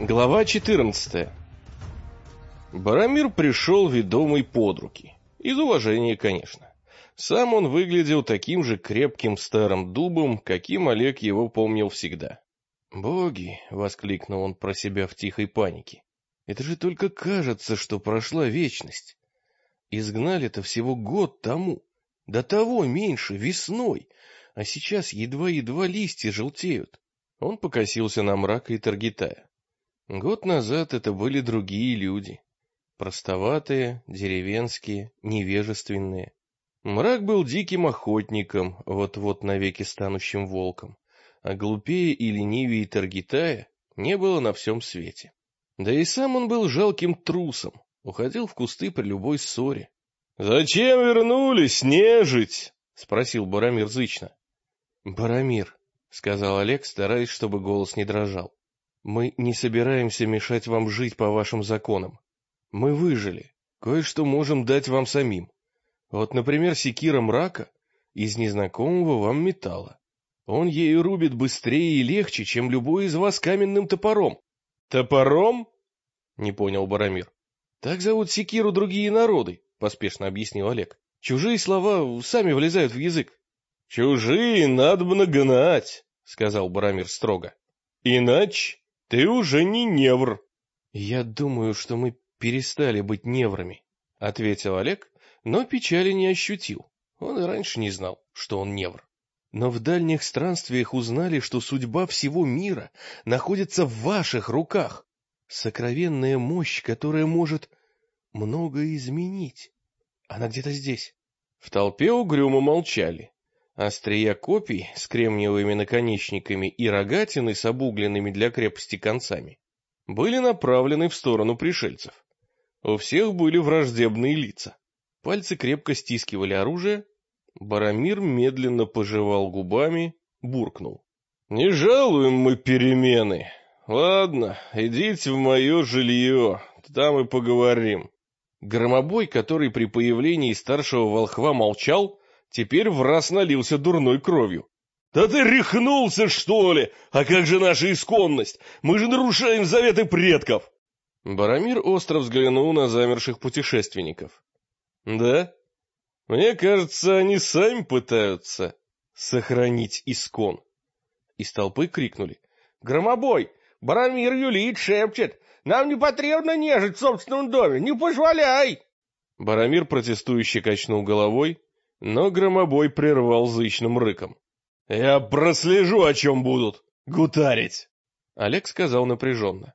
Глава 14. Барамир пришел ведомый под руки. Из уважения, конечно. Сам он выглядел таким же крепким старым дубом, каким Олег его помнил всегда. «Боги!» — воскликнул он про себя в тихой панике. «Это же только кажется, что прошла вечность. Изгнали-то всего год тому, до того меньше, весной, а сейчас едва-едва листья желтеют». Он покосился на Мрака и Таргитая. Год назад это были другие люди. Простоватые, деревенские, невежественные. Мрак был диким охотником, вот-вот навеки станущим волком, а глупее и ленивее Таргитая не было на всем свете. Да и сам он был жалким трусом, уходил в кусты при любой ссоре. — Зачем вернулись, нежить? — спросил Барамир зычно. — Барамир, — сказал Олег, стараясь, чтобы голос не дрожал. Мы не собираемся мешать вам жить по вашим законам. Мы выжили. Кое-что можем дать вам самим. Вот, например, секира Мрака из незнакомого вам металла. Он ею рубит быстрее и легче, чем любой из вас каменным топором. Топором? Не понял Барамир. Так зовут секиру другие народы, поспешно объяснил Олег. Чужие слова сами влезают в язык. Чужие надобно гнать, сказал Барамир строго. Иначе ты уже не невр. Я думаю, что мы перестали быть неврами, ответил Олег, но печали не ощутил. Он и раньше не знал, что он невр. Но в дальних странствиях узнали, что судьба всего мира находится в ваших руках. Сокровенная мощь, которая может многое изменить. Она где-то здесь. В толпе угрюмо молчали. Острия копий с кремниевыми наконечниками и рогатины с обугленными для крепости концами были направлены в сторону пришельцев. У всех были враждебные лица. Пальцы крепко стискивали оружие. Барамир медленно пожевал губами, буркнул. «Не жалуем мы перемены. Ладно, идите в мое жилье, там и поговорим». Громобой, который при появлении старшего волхва молчал, теперь враз налился дурной кровью. — Да ты рехнулся, что ли? А как же наша исконность? Мы же нарушаем заветы предков! Барамир остро взглянул на замерших путешественников. — Да? Мне кажется, они сами пытаются сохранить искон. Из толпы крикнули. — Громобой! Барамир юлит, шепчет! Нам не потребно нежить в собственном доме! Не позволяй! Барамир протестующе качнул головой, но Громобой прервал зычным рыком. — Я прослежу, о чем будут гутарить! Олег сказал напряженно.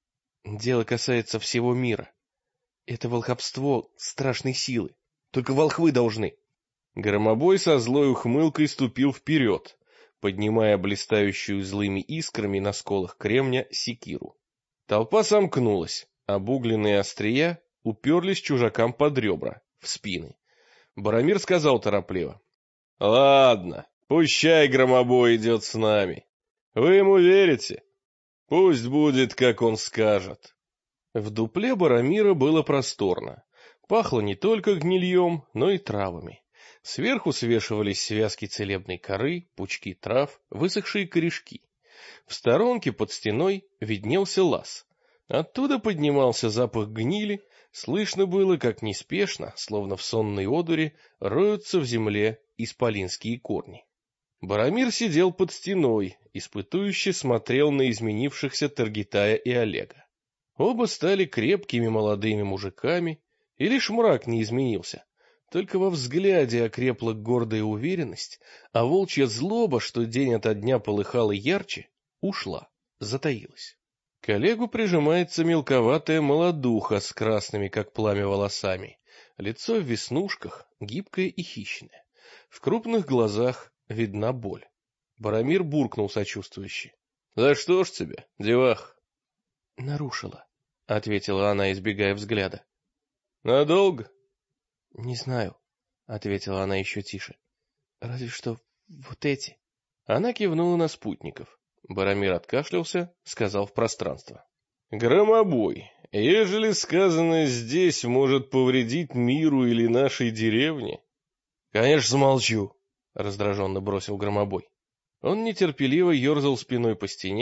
— Дело касается всего мира. Это волхобство страшной силы. Только волхвы должны. Громобой со злой ухмылкой ступил вперед, поднимая блистающую злыми искрами на сколах кремня секиру. Толпа сомкнулась, обугленные острия уперлись чужакам под ребра, в спины. Барамир сказал торопливо. — Ладно, пущай Громобой идет с нами. Вы ему верите? Пусть будет, как он скажет. В дупле Барамира было просторно. Пахло не только гнильем, но и травами. Сверху свешивались связки целебной коры, пучки трав, высохшие корешки. В сторонке под стеной виднелся лаз. Оттуда поднимался запах гнили. Слышно было, как неспешно, словно в сонной одуре, роются в земле исполинские корни. Барамир сидел под стеной, испытующе смотрел на изменившихся Таргитая и Олега. Оба стали крепкими молодыми мужиками, и лишь Мрак не изменился. Только во взгляде окрепла гордая уверенность, а волчья злоба, что день ото дня полыхала ярче, ушла, затаилась. К Олегу прижимается мелковатая молодуха с красными, как пламя, волосами. Лицо в веснушках, гибкое и хищное. В крупных глазах видна боль. Барамир буркнул сочувствующе. — За что ж тебе, девах? — Нарушила, — ответила она, избегая взгляда. — Надолго? — Не знаю, — ответила она еще тише. — Разве что вот эти. Она кивнула на спутников. Барамир откашлялся, сказал в пространство. — Громобой, ежели сказанное здесь может повредить миру или нашей деревне... — Конечно, замолчу, — раздраженно бросил Громобой. Он нетерпеливо ерзал спиной по стене,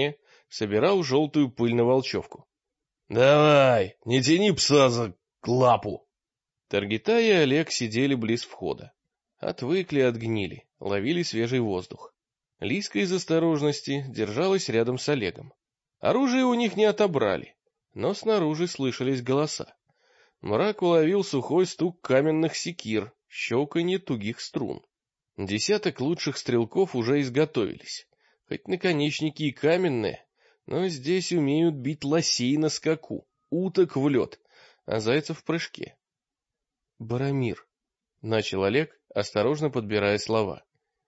собирал желтую пыль на волчевку. — Давай, не тяни пса за лапу. Таргитай и Олег сидели близ входа. Отвыкли от гнили, ловили свежий воздух. Лиска из осторожности держалась рядом с Олегом. Оружие у них не отобрали, но снаружи слышались голоса. Мрак уловил сухой стук каменных секир, щелканье тугих струн. Десяток лучших стрелков уже изготовились. Хоть наконечники и каменные, но здесь умеют бить лосей на скаку, уток в лед, а зайцев в прыжке. Барамир, — начал Олег, осторожно подбирая слова.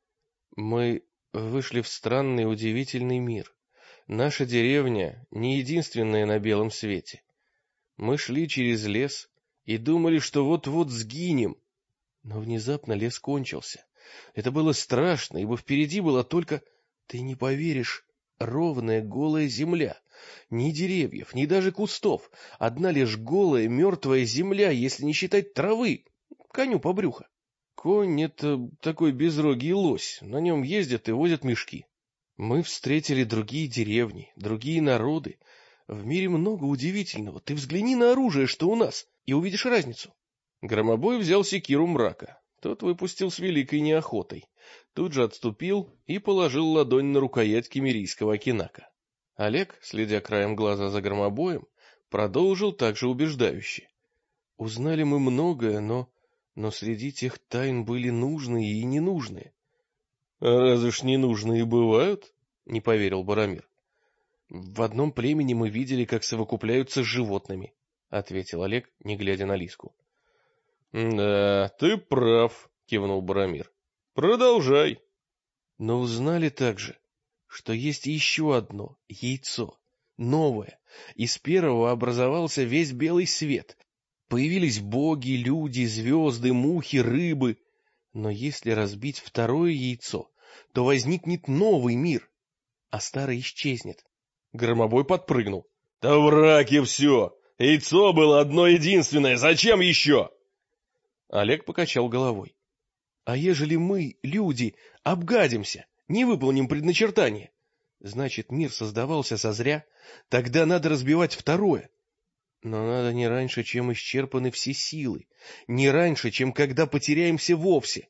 Мы вышли в странный удивительный мир. Наша деревня не единственная на белом свете. Мы шли через лес и думали, что вот-вот сгинем. Но внезапно лес кончился. Это было страшно, ибо впереди была только, ты не поверишь, ровная голая земля. Ни деревьев, ни даже кустов. Одна лишь голая мертвая земля, если не считать травы. Коню по брюхо. Конь — это такой безрогий лось. На нем ездят и возят мешки. Мы встретили другие деревни, другие народы. В мире много удивительного. Ты взгляни на оружие, что у нас, и увидишь разницу. Громобой взял секиру Мрака. Тот выпустил с великой неохотой. Тут же отступил и положил ладонь на рукоять кемерийского кинака. Олег, следя краем глаза за Громобоем, продолжил также убеждающе. Узнали мы многое, но среди тех тайн были нужные и ненужные. — А разве ж ненужные бывают? — не поверил Барамир. — В одном племени мы видели, как совокупляются с животными, — ответил Олег, не глядя на Лиску. — Да, ты прав, — кивнул Барамир. — Продолжай. Но узнали также, что есть еще одно яйцо, новое. Из первого образовался весь белый свет. Появились боги, люди, звезды, мухи, рыбы. Но если разбить второе яйцо, то возникнет новый мир, а старый исчезнет. Громобой подпрыгнул. — Да враки все! Яйцо было одно единственное, зачем еще? Олег покачал головой. — А ежели мы, люди, обгадимся, не выполним предначертание, значит, мир создавался созря, тогда надо разбивать второе. Но надо не раньше, чем исчерпаны все силы, не раньше, чем когда потеряемся вовсе.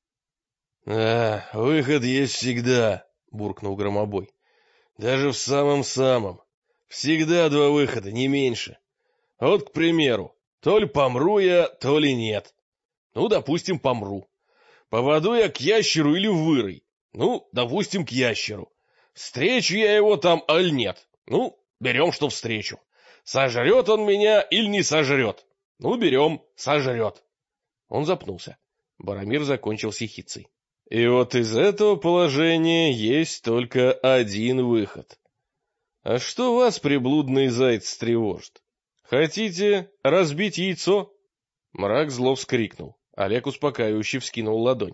— Выход есть всегда, — буркнул Громобой. — Даже в самом-самом. Всегда два выхода, не меньше. Вот, к примеру, то ли помру я, то ли нет. Ну, допустим, помру. Попаду я к ящеру или в вырой. Ну, допустим, к ящеру. Встречу я его там, аль нет. Ну, берем, что встречу. Сожрет он меня или не сожрет? Ну, берем, сожрет. Он запнулся. Барамир закончил сихицей. И вот из этого положения есть только один выход. А что вас, приблудный заяц, тревожит? Хотите разбить яйцо? Мрак зло вскрикнул. Олег успокаивающе вскинул ладонь.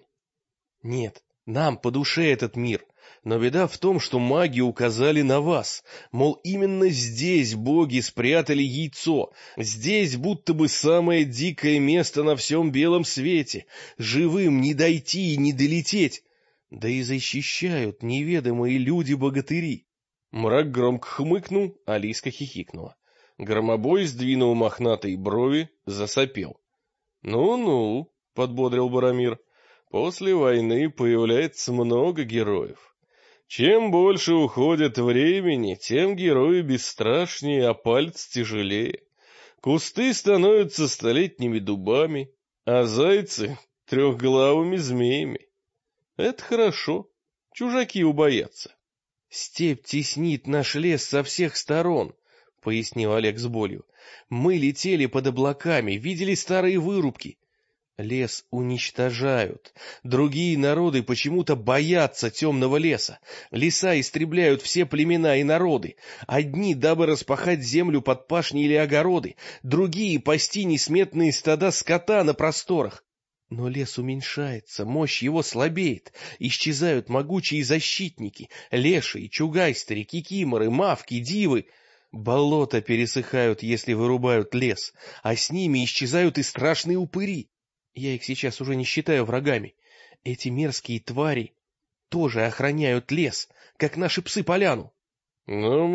Нет, нам по душе этот мир. Но беда в том, что маги указали на вас. Мол, именно здесь боги спрятали яйцо. Здесь будто бы самое дикое место на всем белом свете. Живым не дойти и не долететь. Да и защищают неведомые люди-богатыри. Мрак громко хмыкнул, а Лиска хихикнула. Громобой сдвинул мохнатые брови, засопел. «Ну-ну», — подбодрил Барамир, — «после войны появляется много героев. Чем больше уходит времени, тем герои бесстрашнее, а пальцы тяжелее. Кусты становятся столетними дубами, а зайцы — трехглавыми змеями. Это хорошо, чужаки убоятся». «Степь теснит наш лес со всех сторон», — пояснил Олег с болью. «Мы летели под облаками, видели старые вырубки. Лес уничтожают. Другие народы почему-то боятся темного леса. Леса истребляют все племена и народы. Одни, дабы распахать землю под пашни или огороды, другие — пасти несметные стада скота на просторах. Но лес уменьшается, мощь его слабеет, исчезают могучие защитники, лешие, чугайстеры, кикиморы, мавки, дивы. Болота пересыхают, если вырубают лес, а с ними исчезают и страшные упыри. Я их сейчас уже не считаю врагами. Эти мерзкие твари тоже охраняют лес, как наши псы поляну. Но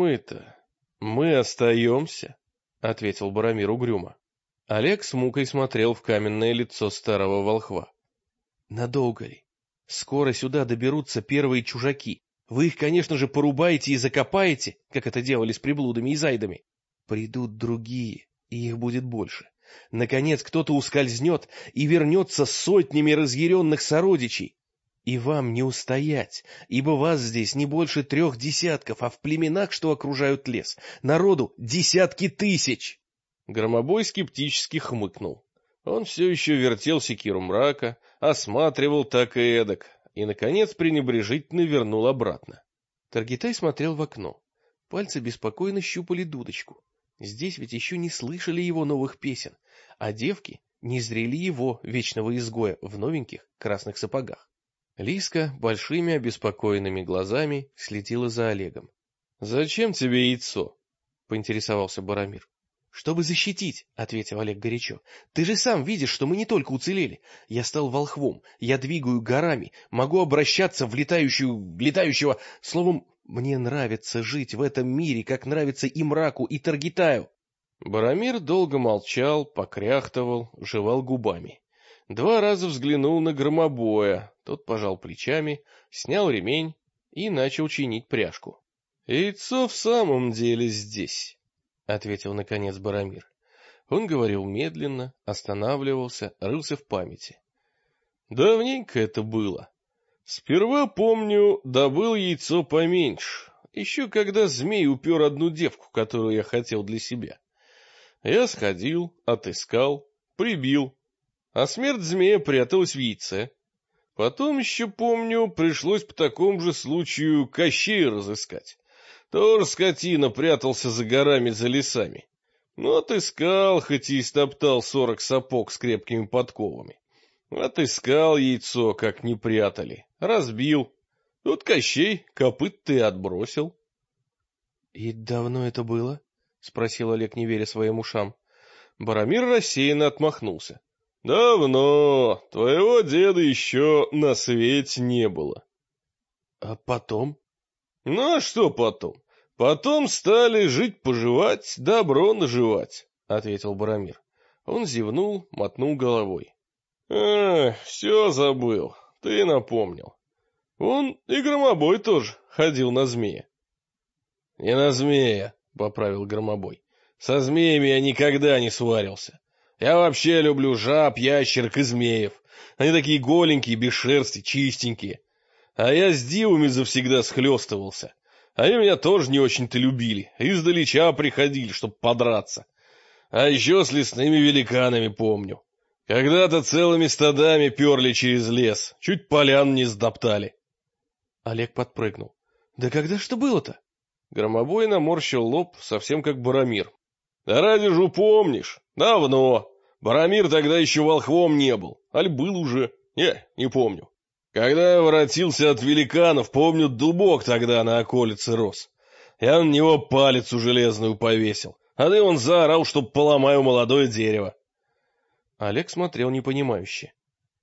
мы остаемся, — ответил Боромир угрюмо. Олег с мукой смотрел в каменное лицо старого волхва. Надолго ли? Скоро сюда доберутся первые чужаки. Вы их, конечно же, порубаете и закопаете, как это делали с приблудами и зайдами. Придут другие, и их будет больше. Наконец кто-то ускользнет и вернется с сотнями разъяренных сородичей. И вам не устоять, ибо вас здесь не больше 3 десятков, а в племенах, что окружают лес, народу десятки тысяч. Громобой скептически хмыкнул. Он все еще вертел секиру мрака, осматривал так и эдак, и, наконец, пренебрежительно вернул обратно. Таргитай смотрел в окно. Пальцы беспокойно щупали дудочку. Здесь ведь еще не слышали его новых песен, а девки не зрели его, вечного изгоя, в новеньких красных сапогах. Лиска большими обеспокоенными глазами следила за Олегом. — Зачем тебе яйцо? — поинтересовался Боромир. — Чтобы защитить, — ответил Олег горячо. — Ты же сам видишь, что мы не только уцелели. Я стал волхвом, я двигаю горами, могу обращаться в летающего... Словом, мне нравится жить в этом мире, как нравится и мраку, и Таргитаю. Боромир долго молчал, покряхтывал, жевал губами. 2 раза взглянул на Громобоя, тот пожал плечами, снял ремень и начал чинить пряжку. — Яйцо в самом деле здесь, — ответил наконец Боромир. Он говорил медленно, останавливался, рылся в памяти. Давненько это было. Сперва, помню, добыл яйцо поменьше, еще когда змей упер одну девку, которую я хотел для себя. Я сходил, отыскал, прибил, а смерть змея пряталась в яйце. Потом еще, помню, пришлось по такому же случаю Кощея разыскать. Тоже скотина прятался за горами, за лесами. Но отыскал, хоть и истоптал 40 сапог с крепкими подковами. Отыскал яйцо, как не прятали, разбил. Тут Кощей копыт-то и отбросил. — И давно это было? — спросил Олег, не веря своим ушам. Боромир рассеянно отмахнулся. — Давно. Твоего деда еще на свете не было. — А потом? — Ну, а что потом? Потом стали жить-поживать, добро наживать, — ответил Боромир. Он зевнул, мотнул головой. — все забыл, ты напомнил. Он и Громобой тоже ходил на змея. — Не на змея, — поправил Громобой. — Со змеями я никогда не сварился. Я вообще люблю жаб, ящерок и змеев. Они такие голенькие, без шерсти, чистенькие. А я с дивами завсегда схлестывался. Они меня тоже не очень-то любили, издалеча приходили, чтоб подраться. А еще с лесными великанами помню. Когда-то целыми стадами перли через лес, чуть полян не сдоптали. Олег подпрыгнул. — Да когда ж это было-то? Громобой наморщил лоб, совсем как Боромир. — Да ради ж упомнишь, давно. Боромир тогда еще волхвом не был, аль был уже, не помню. Когда я воротился от великанов, помню, дубок тогда на околице рос. Я на него палицу железную повесил, а ты он заорал, чтоб поломаю молодое дерево. Олег смотрел непонимающе.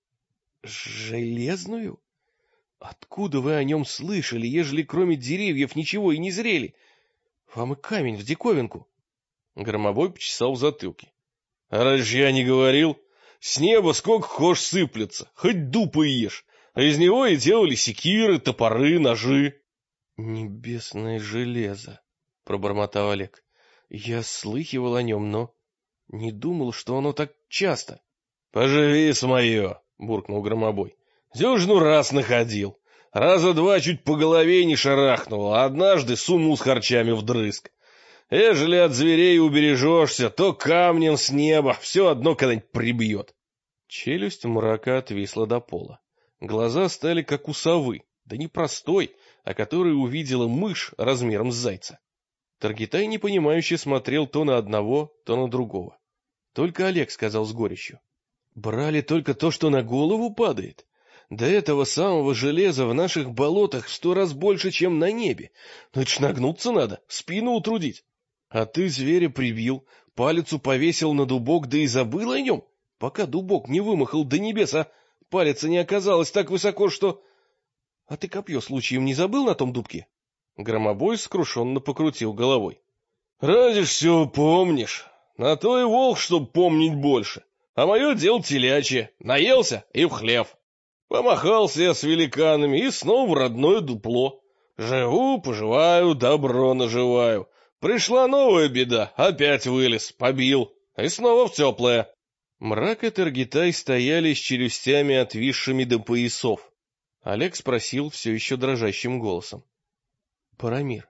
— Железную? Откуда вы о нем слышали, ежели кроме деревьев ничего и не зрели? Вам и камень в диковинку. Громобой почесал в затылке. — А разве я не говорил? С неба сколько хошь сыплется, хоть дупы ешь. А из него и делали секиры, топоры, ножи. — Небесное железо, — пробормотал Олег. — Я слыхивал о нем, но не думал, что оно так часто. — Поживи с мое, — буркнул Громобой. — Дюжину раз находил. Раза 2 чуть по голове не шарахнул, а однажды сунул с харчами вдрызг. Ежели от зверей убережешься, то камнем с неба все одно когда-нибудь прибьет. Челюсть мрака отвисла до пола. Глаза стали как у совы, да не простой, а которую увидела мышь размером с зайца. Таргитай непонимающе смотрел то на одного, то на другого. Только Олег сказал с горечью. — Брали только то, что на голову падает? До этого самого железа в наших болотах в 100 раз больше, чем на небе. Ну это ж нагнуться надо, спину утрудить. А ты зверя прибил, палицу повесил на дубок, да и забыл о нем, пока дубок не вымахал до небес, а палица не оказалась так высоко, что... А ты копье случаем не забыл на том дубке? Громобой сокрушенно покрутил головой. Ради ж все помнишь. На то и волк, чтоб помнить больше. А мое дело телячье. Наелся и в хлев. Помахался я с великанами и снова в родное дупло. Живу, поживаю, добро наживаю. Пришла новая беда, опять вылез, побил. И снова в теплое. Мрак и Таргитай стояли с челюстями отвисшими до поясов. Олег спросил все еще дрожащим голосом. — Парамир,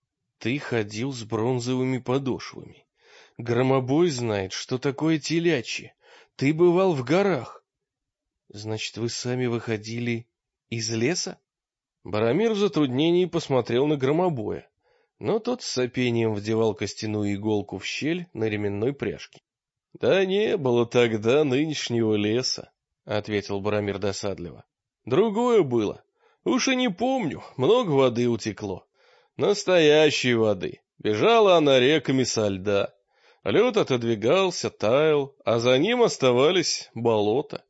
ты ходил с бронзовыми подошвами. Громобой знает, что такое телячье. Ты бывал в горах. Значит, вы сами выходили из леса? Барамир в затруднении посмотрел на Громобоя, но тот с сопением вдевал костяную иголку в щель на ременной пряжке. — Да не было тогда нынешнего леса, — ответил Барамир досадливо. — Другое было. Уж и не помню, много воды утекло. Настоящей воды. Бежала она реками со льда. Лед отодвигался, таял, а за ним оставались болота.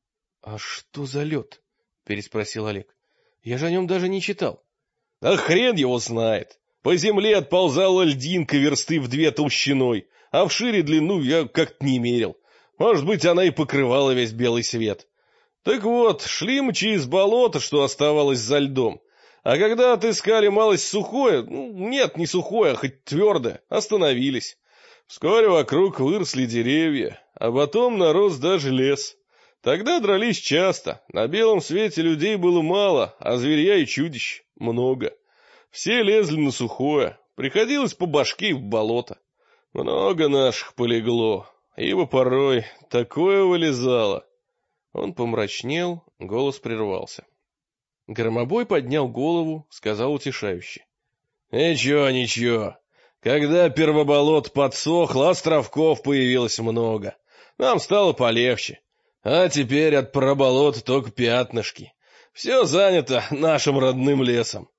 — А что за лед? — переспросил Олег. — Я же о нем даже не читал. — А хрен его знает. По земле отползала льдинка версты в 2 толщиной, а в шире длину я как-то не мерил. Может быть, она и покрывала весь белый свет. Так вот, шли мы через болото, что оставалось за льдом. А когда отыскали малость сухое, нет, не сухое, а хоть твердое, остановились. Вскоре вокруг выросли деревья, а потом нарос даже лес. Тогда дрались часто, на белом свете людей было мало, а зверя и чудищ много. Все лезли на сухое, приходилось по башке в болото. Много наших полегло, ибо порой такое вылезало. Он помрачнел, голос прервался. Громобой поднял голову, сказал утешающе. — Ничего, ничего. Когда первоболот подсохло, островков появилось много. Нам стало полегче. А теперь от проболот только пятнышки. Все занято нашим родным лесом.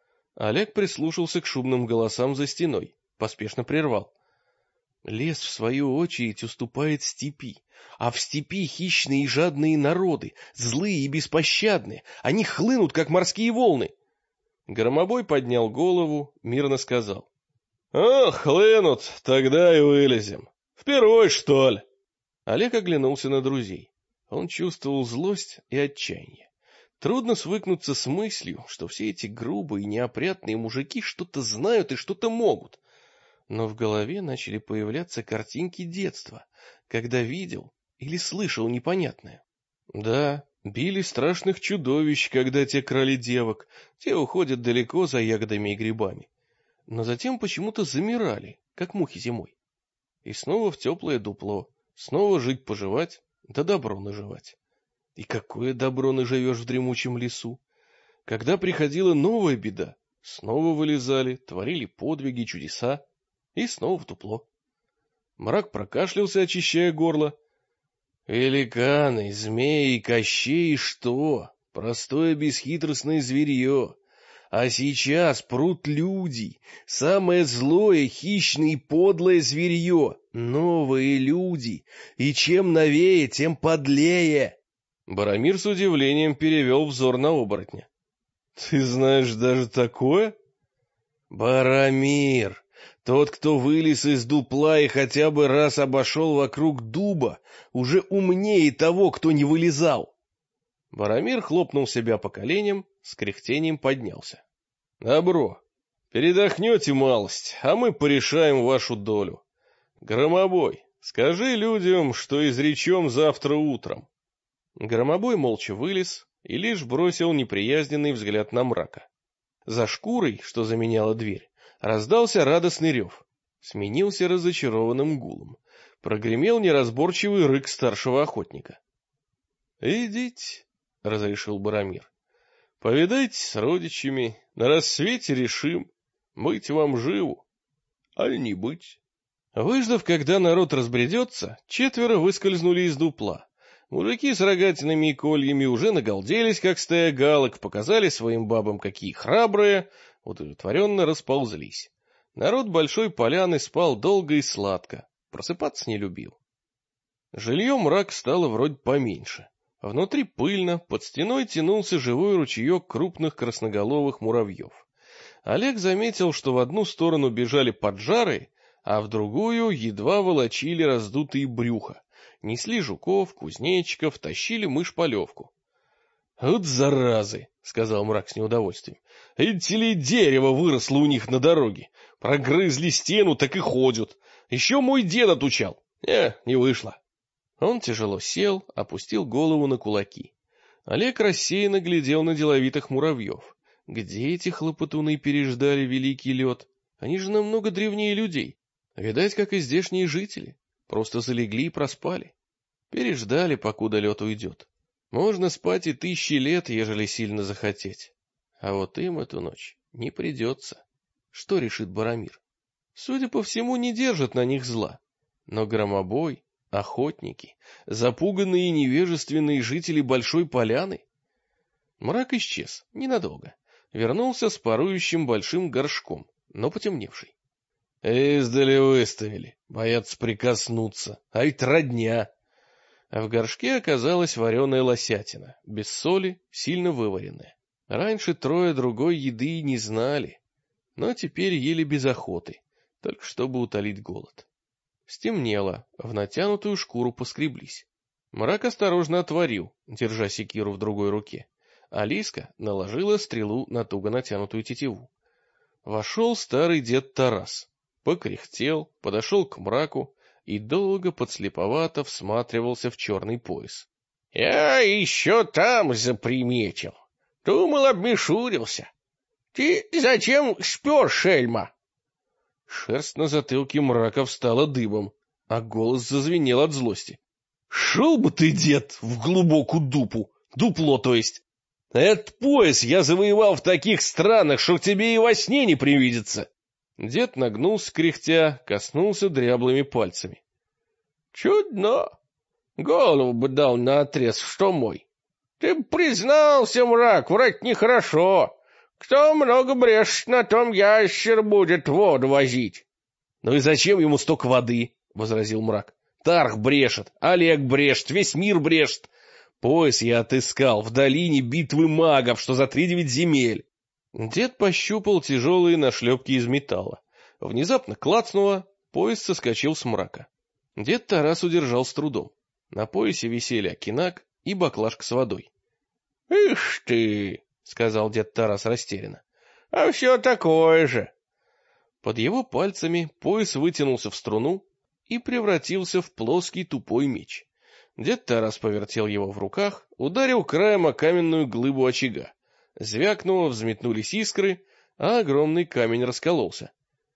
Олег прислушался к шумным голосам за стеной, поспешно прервал. Лес, в свою очередь, уступает степи, а в степи хищные и жадные народы, злые и беспощадные, они хлынут, как морские волны. Громобой поднял голову, мирно сказал. — хлынут, тогда и вылезем. Впервой, что ли? Олег оглянулся на друзей. Он чувствовал злость и отчаяние. Трудно свыкнуться с мыслью, что все эти грубые, неопрятные мужики что-то знают и что-то могут. Но в голове начали появляться картинки детства, когда видел или слышал непонятное. Да, били страшных чудовищ, когда те крали девок, те уходят далеко за ягодами и грибами. Но затем почему-то замирали, как мухи зимой. И снова в теплое дупло, снова жить-поживать, да добро наживать. И какое добро наживешь в дремучем лесу? Когда приходила новая беда, снова вылезали, творили подвиги, чудеса. И снова в дупло. Мрак прокашлялся, очищая горло. Великаны, змеи, кощей, что? Простое бесхитростное зверье. А сейчас прут люди. Самое злое, хищное и подлое зверье. Новые люди. И чем новее, тем подлее. Барамир с удивлением перевел взор на оборотня. Ты знаешь даже такое? Барамир! Тот, кто вылез из дупла и хотя бы раз обошел вокруг дуба, уже умнее того, кто не вылезал. Барамир хлопнул себя по коленям, с кряхтением поднялся. — Добро, передохнете малость, а мы порешаем вашу долю. Громобой, скажи людям, что изречем завтра утром. Громобой молча вылез и лишь бросил неприязненный взгляд на Мрака. За шкурой, что заменяла дверь, раздался радостный рев, сменился разочарованным гулом, прогремел неразборчивый рык старшего охотника. — Идите, — разрешил Барамир, — повидайтесь с родичами, на рассвете решим, быть вам живу, аль не быть. Выждав, когда народ разбредется, 4 выскользнули из дупла. Мужики с рогатинами и кольями уже нагалделись, как стая галок, показали своим бабам, какие храбрые, удовлетворенно расползлись. Народ большой поляны спал долго и сладко, просыпаться не любил. Жилье Мрак стало вроде поменьше. Внутри пыльно, под стеной тянулся живой ручеек крупных красноголовых муравьев. Олег заметил, что в одну сторону бежали поджары, а в другую едва волочили раздутые брюха. Несли жуков, кузнечиков, тащили мышь-полевку. — Вот заразы, — сказал Мрак с неудовольствием. — Или дерево выросло у них на дороге. Прогрызли стену, так и ходят. Еще мой дед отучал. Не вышло. Он тяжело сел, опустил голову на кулаки. Олег рассеянно глядел на деловитых муравьев. Где эти хлопотуны переждали великий лед? Они же намного древнее людей. Видать, как и здешние жители. Просто залегли и проспали. Переждали, покуда лед уйдет. Можно спать и 1000 лет, ежели сильно захотеть. А вот им эту ночь не придется. Что решит Барамир? Судя по всему, не держат на них зла. Но громобой, охотники, запуганные и невежественные жители Большой Поляны? Мрак исчез ненадолго. Вернулся с парующим большим горшком, но потемневший. Издали выставили, боятся прикоснуться, а ведь родня. А в горшке оказалась вареная лосятина, без соли, сильно вываренная. Раньше трое другой еды не знали, но теперь ели без охоты, только чтобы утолить голод. Стемнело, в натянутую шкуру поскреблись. Мрак осторожно отворил, держа секиру в другой руке. Алиска наложила стрелу на туго натянутую тетиву. Вошел старый дед Тарас, покряхтел, подошел к Мраку и долго подслеповато всматривался в черный пояс. — Я еще там заприметил. Думал, обмешурился. Ты зачем спер, шельма? Шерсть на затылке Мрака встала дыбом, а голос зазвенел от злости. — Шел бы ты, дед, в глубокую дупу, дупло, то есть. Этот пояс я завоевал в таких странах, что тебе и во сне не привидится. Дед нагнулся кряхтя, коснулся дряблыми пальцами. — Чудно. Голову бы дал наотрез, что мой. Ты признался, Мрак, врать нехорошо. Кто много брешет, на том ящер будет воду возить. — Ну и зачем ему столько воды? — возразил Мрак. — Тарх брешет, Олег брешет, весь мир брешет. Пояс я отыскал в долине битвы магов, что за 3-9 земель. Дед пощупал тяжелые нашлепки из металла. Внезапно клацнуло, пояс соскочил с Мрака. Дед Тарас удержал с трудом. На поясе висели окинак и баклажка с водой. — Ишь ты! — сказал дед Тарас растерянно. — А все такое же. Под его пальцами пояс вытянулся в струну и превратился в плоский тупой меч. Дед Тарас повертел его в руках, ударил краем о каменную глыбу очага. Звякнуло, взметнулись искры, а огромный камень раскололся.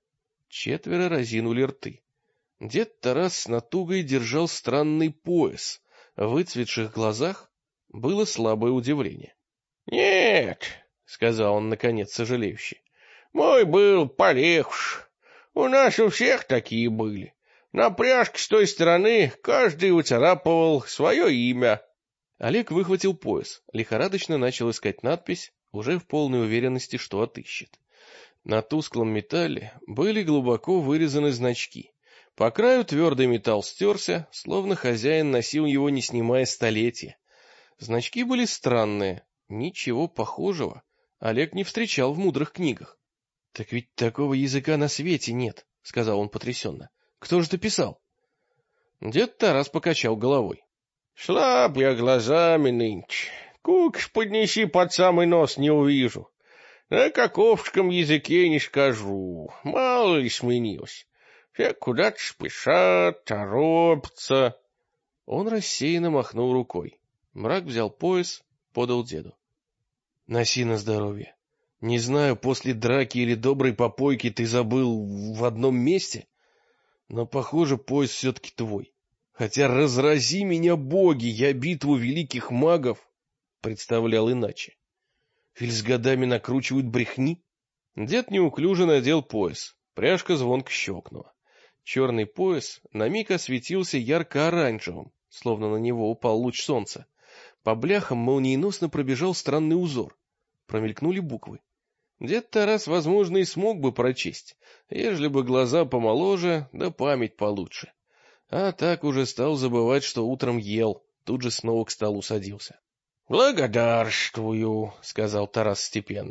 4 разинули рты. Дед Тарас с натугой держал странный пояс. В выцветших глазах было слабое удивление. — Нет, — сказал он, наконец, сожалеюще, — мой был полегче. У нас у всех такие были. На пряжке с той стороны каждый выцарапывал свое имя. Олег выхватил пояс, лихорадочно начал искать надпись, уже в полной уверенности, что отыщет. На тусклом металле были глубоко вырезаны значки. По краю твердый металл стерся, словно хозяин носил его, не снимая столетия. Значки были странные, ничего похожего Олег не встречал в мудрых книгах. — Так ведь такого языка на свете нет, — сказал он потрясенно. Кто же ты писал? Дед Тарас покачал головой. — Слаб я глазами нынче. Кукш поднеси под самый нос, не увижу. На каковском языке не скажу. Мало ли сменилось. Все куда-то спешат, торопятся. Он рассеянно махнул рукой. Мрак взял пояс, подал деду. — Носи на здоровье. Не знаю, после драки или доброй попойки ты забыл в одном месте, но, похоже, пояс все-таки твой. Хотя, разрази меня боги, я битву великих магов представлял иначе. Или с годами накручивают брехни? Дед неуклюже надел пояс, пряжка звонко щелкнула. Черный пояс на миг осветился ярко-оранжевым, словно на него упал луч солнца. По бляхам молниеносно пробежал странный узор. Промелькнули буквы. Дед Тарас, возможно, и смог бы прочесть, ежели бы глаза помоложе, да память получше. А так уже стал забывать, что утром ел, тут же снова к столу садился. — Благодарствую, — сказал Тарас степенно. —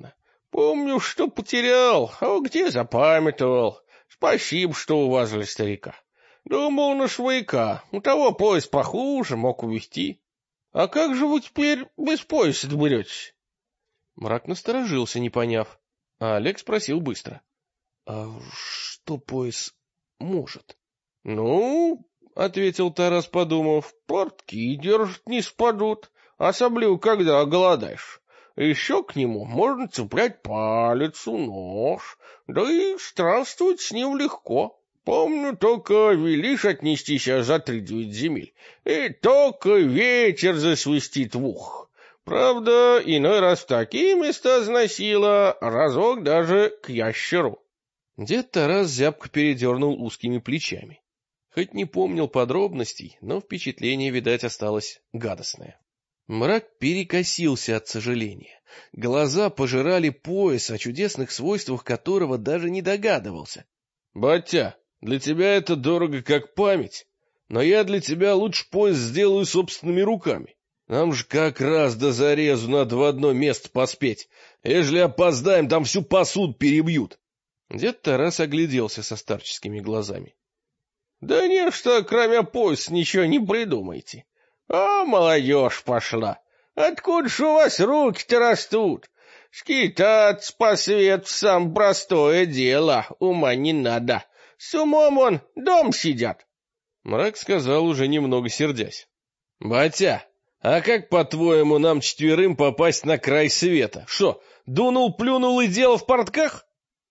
Помню, что потерял, а где запамятовал. Спасибо, что уважили старика. Думал на швейка, у того пояс похуже, мог увезти. А как же вы теперь без пояса доберетесь? Мрак насторожился, не поняв, а Олег спросил быстро. — А что пояс может? — Ну, — ответил Тарас, подумав, — портки держат не спадут, особливо, когда оголодаешь. Еще к нему можно цеплять палец, нож, да и странствовать с ним легко. Помню, только велишь отнестись за 3-9 земель, и только ветер засвистит в ух. Правда, иной раз в такие места заносило, разок даже к ящеру. Дед Тарас зябко передернул узкими плечами. Хоть не помнил подробностей, но впечатление, видать, осталось гадостное. Мрак перекосился от сожаления. Глаза пожирали пояс, о чудесных свойствах которого даже не догадывался. — Батя, для тебя это дорого как память, но я для тебя лучше пояс сделаю собственными руками. Нам же как раз до зарезу надо в одно место поспеть. Ежели опоздаем, там всю посуду перебьют. Дед Тарас огляделся со старческими глазами. — Да не, что кроме пояса ничего не придумайте. А молодежь пошла. Откуда ж у вас руки-то растут? Скитаться по свету — самое простое дело, ума не надо. С умом он дом сидят. Мрак сказал, уже немного сердясь. — Батя, а как, по-твоему, нам 4 попасть на край света? Что, дунул, плюнул и дело в портках?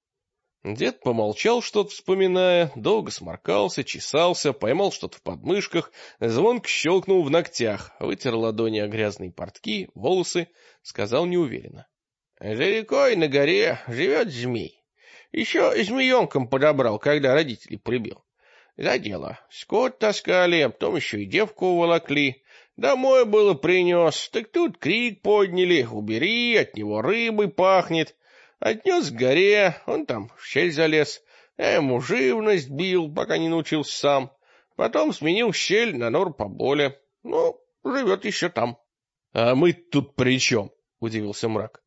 Дед помолчал, что-то вспоминая, долго сморкался, чесался, поймал что-то в подмышках, звонко щелкнул в ногтях, вытер ладони о грязные портки, волосы, сказал неуверенно. — За рекой на горе живет змей. Еще змеенком подобрал, когда родителей прибил. За дело. Скот таскали, потом еще и девку уволокли. Домой было принес, так тут крик подняли: убери, от него рыбой пахнет. Отнес к горе, он там в щель залез. Я ему живность бил, пока не научился сам. Потом сменил щель на нор поболее. Ну, живет еще там. — А мы тут при чем? — удивился Мрак.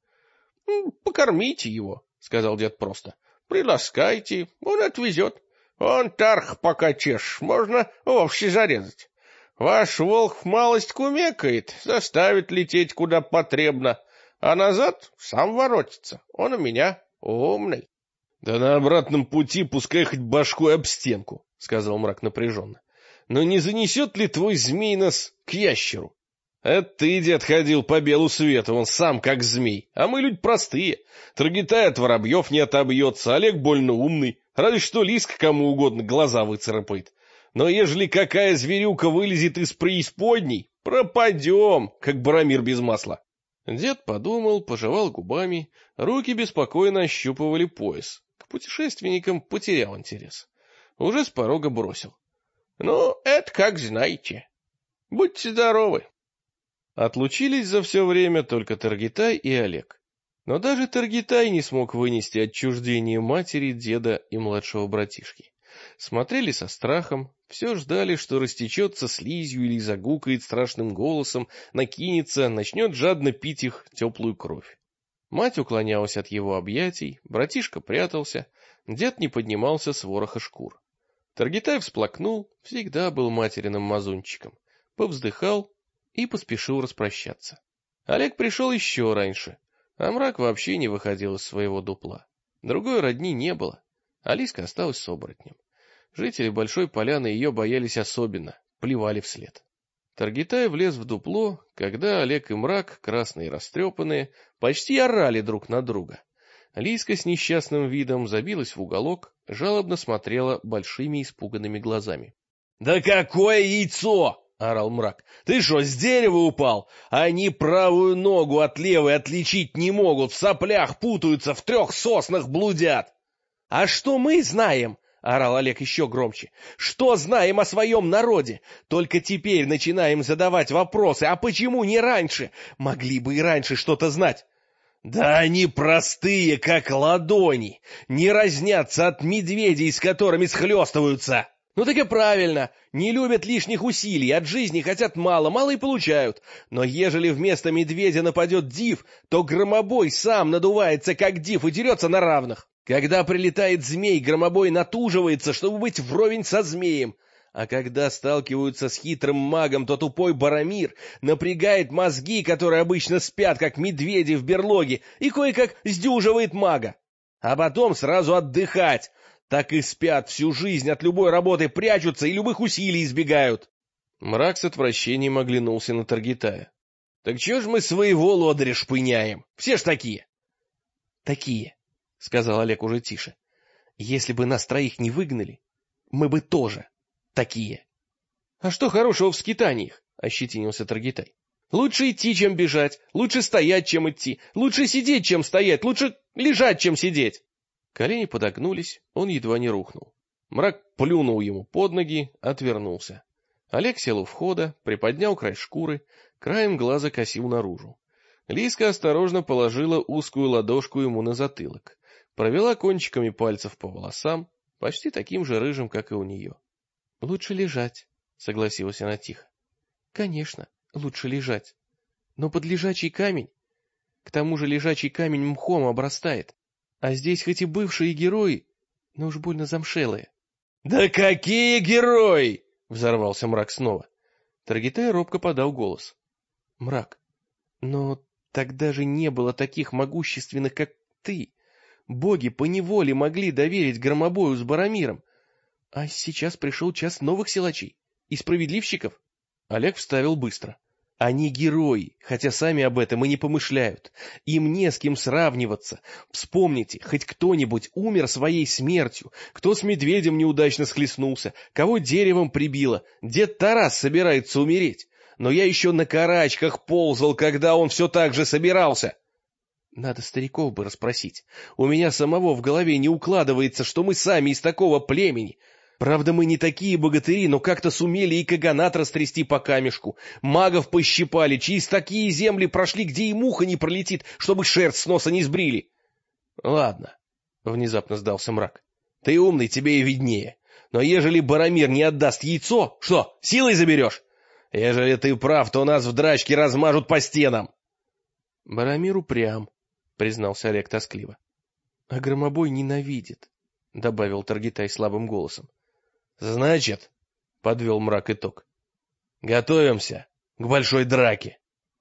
— Покормите его, — сказал дед просто. — Приласкайте, он отвезет. Он тарх пока чешешь, можно вовсе зарезать. Ваш волк малость кумекает, заставит лететь куда потребно. А назад сам воротится. Он у меня умный. — Да на обратном пути пускай хоть башкой об стенку, — сказал Мрак напряженно. — Но не занесет ли твой змей нас к ящеру? Это ты, дед, ходил по белу свету, он сам как змей. А мы люди простые. Таргитай от воробьев не отобьется, Олег больно умный. Разве что Лиска кому угодно глаза выцарапает. Но ежели какая зверюка вылезет из преисподней, пропадем, как Барамир без масла. Дед подумал, пожевал губами, руки беспокойно ощупывали пояс. К путешественникам потерял интерес. Уже с порога бросил. — Ну, это как знаете. Будьте здоровы. Отлучились за все время только Таргитай и Олег. Но даже Таргитай не смог вынести отчуждение матери, деда и младшего братишки. Смотрели со страхом, все ждали, что растечется слизью или загукает страшным голосом, накинется, начнет жадно пить их теплую кровь. Мать уклонялась от его объятий, братишка прятался, дед не поднимался с вороха шкур. Таргитай всплакнул, всегда был материным мазунчиком, повздыхал и поспешил распрощаться. Олег пришел еще раньше, а Мрак вообще не выходил из своего дупла. Другой родни не было, Алиска осталась с оборотнем. Жители Большой Поляны ее боялись особенно, плевали вслед. Таргитай влез в дупло, когда Олег и Мрак, красные и растрепанные, почти орали друг на друга. Лиска с несчастным видом забилась в уголок, жалобно смотрела большими испуганными глазами. — Да какое яйцо! — орал Мрак. — Ты что, с дерева упал? Они правую ногу от левой отличить не могут, в соплях путаются, в 3 соснах блудят. — А что мы знаем? — орал Олег еще громче. — Что знаем о своем народе? Только теперь начинаем задавать вопросы. А почему не раньше? Могли бы и раньше что-то знать. — Да они простые, как ладони, не разнятся от медведей, с которыми схлестываются, Ну так и правильно, не любят лишних усилий, от жизни хотят мало, мало и получают. Но ежели вместо медведя нападет див, то громобой сам надувается как див и дерется на равных. Когда прилетает змей, громобой натуживается, чтобы быть вровень со змеем. А когда сталкиваются с хитрым магом, то тупой Барамир напрягает мозги, которые обычно спят, как медведи в берлоге, и кое-как сдюживает мага. А потом сразу отдыхать. Так и спят всю жизнь, от любой работы прячутся и любых усилий избегают. Мрак с отвращением оглянулся на Таргитая. — Так чё ж мы своего лодыря шпыняем? Все ж такие. — Такие, — сказал Олег уже тише. — Если бы нас троих не выгнали, мы бы тоже такие. — А что хорошего в скитаниях? — ощетинился Таргитай. — Лучше идти, чем бежать, лучше стоять, чем идти, лучше сидеть, чем стоять, лучше лежать, чем сидеть. Колени подогнулись, он едва не рухнул. Мрак плюнул ему под ноги, отвернулся. Олег сел у входа, приподнял край шкуры, краем глаза косил наружу. Лиска осторожно положила узкую ладошку ему на затылок, провела кончиками пальцев по волосам, почти таким же рыжим, как и у нее. — Лучше лежать, — согласилась она тихо. — Конечно, лучше лежать. Но под лежачий камень... К тому же лежачий камень мхом обрастает. А здесь хоть и бывшие герои, но уж больно замшелые. — Да какие герои! — взорвался Мрак снова. Таргитай робко подал голос. — Мрак, но тогда же не было таких могущественных, как ты. Боги поневоле могли доверить громобою с Барамиром. А сейчас пришел час новых силачей и справедливщиков. Олег вставил быстро. Они герои, хотя сами об этом и не помышляют. Им не с кем сравниваться. Вспомните, хоть кто-нибудь умер своей смертью, кто с медведем неудачно схлестнулся, кого деревом прибило. Дед Тарас собирается умереть. Но я еще на карачках ползал, когда он все так же собирался. Надо стариков бы расспросить. У меня самого в голове не укладывается, что мы сами из такого племени. Правда, мы не такие богатыри, но как-то сумели и каганат растрясти по камешку, магов пощипали, через такие земли прошли, где и муха не пролетит, чтобы шерсть с носа не сбрили. — Ладно, — внезапно сдался Мрак, — ты умный, тебе и виднее. Но ежели Барамир не отдаст яйцо, что, силой заберешь? Ежели ты прав, то нас в драчке размажут по стенам. — Барамир упрям, — признался Олег тоскливо. — А громобой ненавидит, — добавил Таргитай слабым голосом. — Значит, — подвел Мрак итог, — готовимся к большой драке.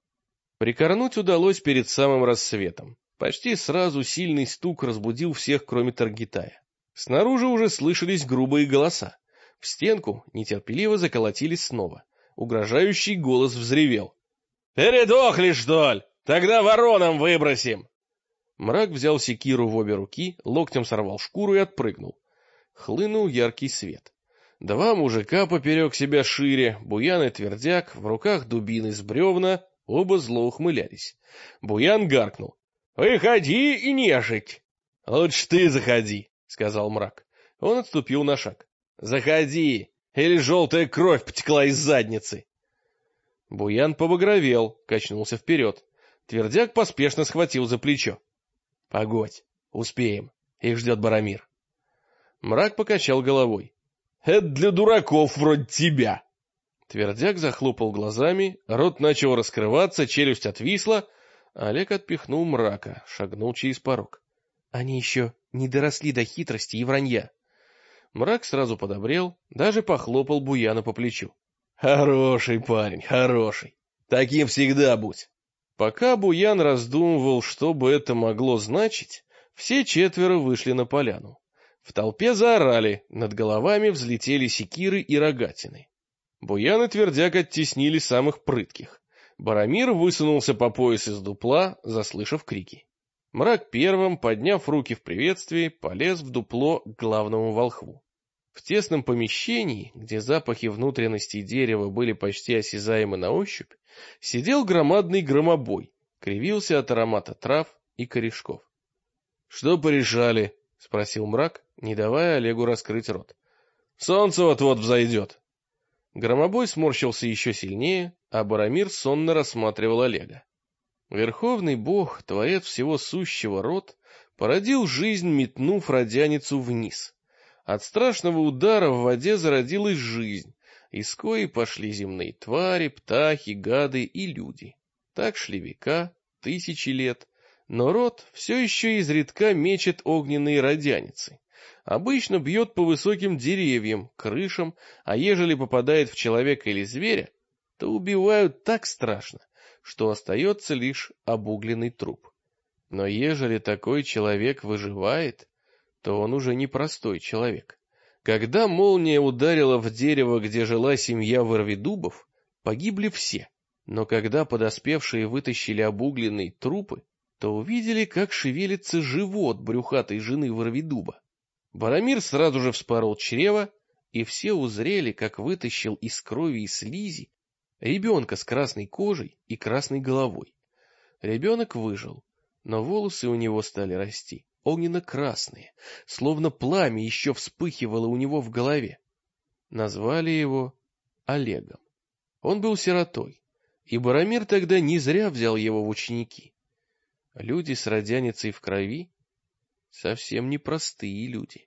Прикорнуть удалось перед самым рассветом. Почти сразу сильный стук разбудил всех, кроме Таргитая. Снаружи уже слышались грубые голоса. В стенку нетерпеливо заколотились снова. Угрожающий голос взревел. — Передохли, что ли? Тогда воронам выбросим! Мрак взял секиру в обе руки, локтем сорвал шкуру и отпрыгнул. Хлынул яркий свет. Два мужика поперек себя шире, Буян и Твердяк, в руках дубины с бревна, оба зло ухмылялись. Буян гаркнул. — Выходи и нежить! — Лучше ты заходи, — сказал Мрак. Он отступил на шаг. — Заходи, или желтая кровь потекла из задницы. Буян побагровел, качнулся вперед. Твердяк поспешно схватил за плечо. — Погодь, успеем, их ждет Барамир. Мрак покачал головой. — Это для дураков вроде тебя. Твердяк захлопал глазами, рот начал раскрываться, челюсть отвисла. Олег отпихнул Мрака, шагнул через порог. Они еще не доросли до хитрости и вранья. Мрак сразу подобрел, даже похлопал Буяна по плечу. — Хороший парень, хороший. Таким всегда будь. Пока Буян раздумывал, что бы это могло значить, все четверо вышли на поляну. В толпе заорали, над головами взлетели секиры и рогатины. Буян и Твердяк оттеснили самых прытких. Барамир высунулся по пояс из дупла, заслышав крики. Мрак первым, подняв руки в приветствии, полез в дупло к главному волхву. В тесном помещении, где запахи внутренностей дерева были почти осязаемы на ощупь, сидел громадный громобой, кривился от аромата трав и корешков. — Что порешали? — спросил Мрак, не давая Олегу раскрыть рот. — Солнце вот-вот взойдет. Громобой сморщился еще сильнее, а Барамир сонно рассматривал Олега. Верховный бог, творец всего сущего род, породил жизнь, метнув родяницу вниз. От страшного удара в воде зародилась жизнь, из коей пошли земные твари, птахи, гады и люди. Так шли века, тысячи лет, но род все еще изредка мечет огненные радяницы. Обычно бьет по высоким деревьям, крышам, а ежели попадает в человека или зверя, то убивают так страшно, что остается лишь обугленный труп. Но ежели такой человек выживает, то он уже не простой человек. Когда молния ударила в дерево, где жила семья Ворвидубов, погибли все. Но когда подоспевшие вытащили обугленные трупы, то увидели, как шевелится живот брюхатой жены Ворвидуба. Барамир сразу же вспорол чрево, и все узрели, как вытащил из крови и слизи ребенка с красной кожей и красной головой. Ребенок выжил, но волосы у него стали расти огненно-красные, словно пламя еще вспыхивало у него в голове. Назвали его Олегом. Он был сиротой, и Барамир тогда не зря взял его в ученики. Люди с радяницей в крови совсем непростые люди.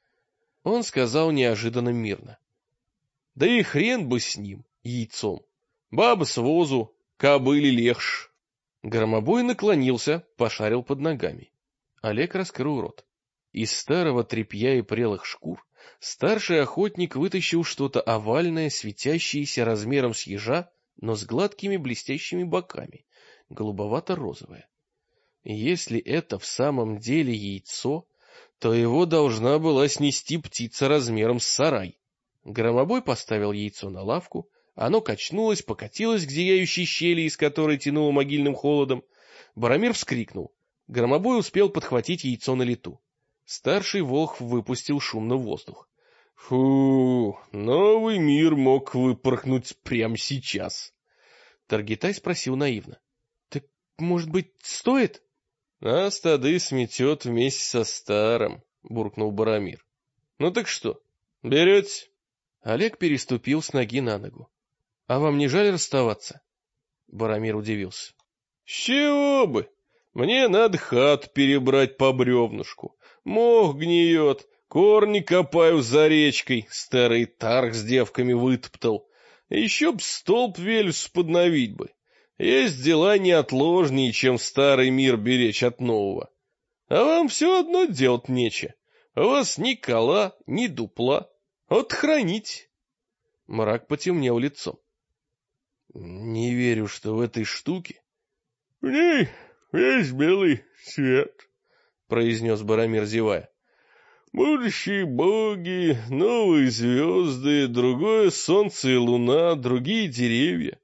Он сказал неожиданно мирно: да и хрен бы с ним, яйцом. Баба с возу, кобыли легш. Громобой наклонился, пошарил под ногами. Олег раскрыл рот. Из старого тряпья и прелых шкур старший охотник вытащил что-то овальное, светящееся размером с ежа, но с гладкими блестящими боками, голубовато-розовое. Если это в самом деле яйцо, то его должна была снести птица размером с сарай. Громобой поставил яйцо на лавку, оно качнулось, покатилось к зияющей щели, из которой тянуло могильным холодом. Барамир вскрикнул. Громобой успел подхватить яйцо на лету. Старший волхв выпустил шумно воздух. Фу, новый мир мог выпорхнуть прямо сейчас. Таргитай спросил наивно: так, может быть, стоит? А стады сметет вместе со старым, буркнул Барамир. Ну так что, берете? Олег переступил с ноги на ногу. А вам не жаль расставаться? Барамир удивился. С чего бы? Мне надо хату перебрать по бревнышку. Мох гниет, корни копаю за речкой, старый тарг с девками вытоптал. Еще б столб Велес подновить бы. Есть дела неотложнее, чем старый мир беречь от нового. А вам все одно делать нече. У вас ни кола, ни дупла. Вот хранить. Мрак потемнел лицом. Не верю, что в этой штуке... В ней весь белый свет, произнес Барамир, зевая. Будущие боги, новые звезды, другое солнце и луна, другие деревья.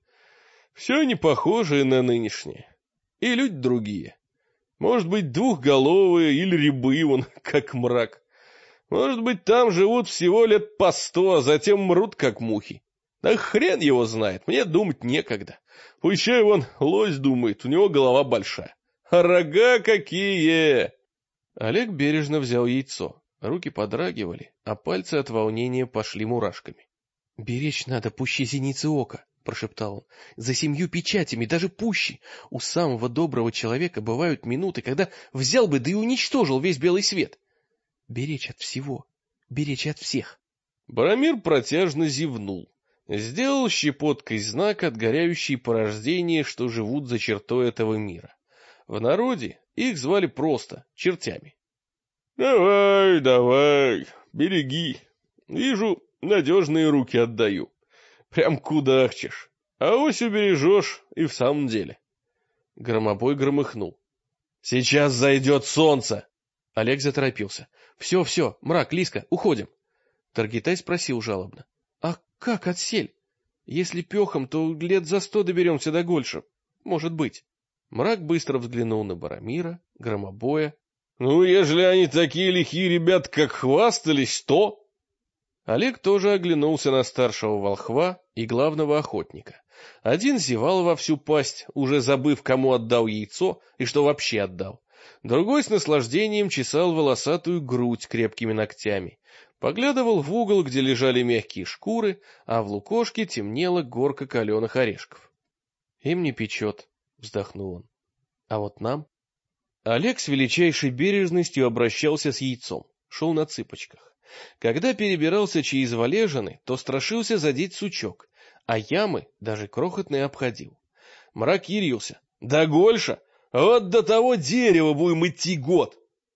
Все не похожее на нынешнее. И люди другие. Может быть, двухголовые или рябы, вон, как мрак. Может быть, там живут всего лет по 100, а затем мрут, как мухи. Да хрен его знает, мне думать некогда. Пущай вон лось думает, у него голова большая. А рога какие! Олег бережно взял яйцо. Руки подрагивали, а пальцы от волнения пошли мурашками. — Беречь надо пуще зеницы ока, — прошептал он. — За 7 печатями, даже пуще. У самого доброго человека бывают минуты, когда взял бы да и уничтожил весь белый свет. Беречь от всего, беречь от всех. Барамир протяжно зевнул. Сделал щепоткой знак от горяющей порождения, что живут за чертой этого мира. В народе их звали просто чертями. — Давай, давай, береги. Вижу, надежные руки отдаю. Прям кудахчешь. А ось убережешь и в самом деле. Громобой громыхнул. — Сейчас зайдет солнце! Олег заторопился. — Все, Мрак, Лиска, уходим. Таргитай спросил жалобно. — А как отсель? Если пехом, то лет за 100 доберемся до Гольша. Может быть. Мрак быстро взглянул на Барамира, Громобоя. — Ну, ежели они такие лихие ребята, как хвастались, то... Олег тоже оглянулся на старшего волхва и главного охотника. Один зевал во всю пасть, уже забыв, кому отдал яйцо и что вообще отдал. Другой с наслаждением чесал волосатую грудь крепкими ногтями. Поглядывал в угол, где лежали мягкие шкуры, а в лукошке темнела горка каленых орешков. — Им не печет, — вздохнул он. — А вот нам... Олег с величайшей бережностью обращался с яйцом, шел на цыпочках. Когда перебирался через валежины, то страшился задеть сучок, а ямы даже крохотные обходил. Мрак ярился. Да Гольша, вот до того дерева будем идти год.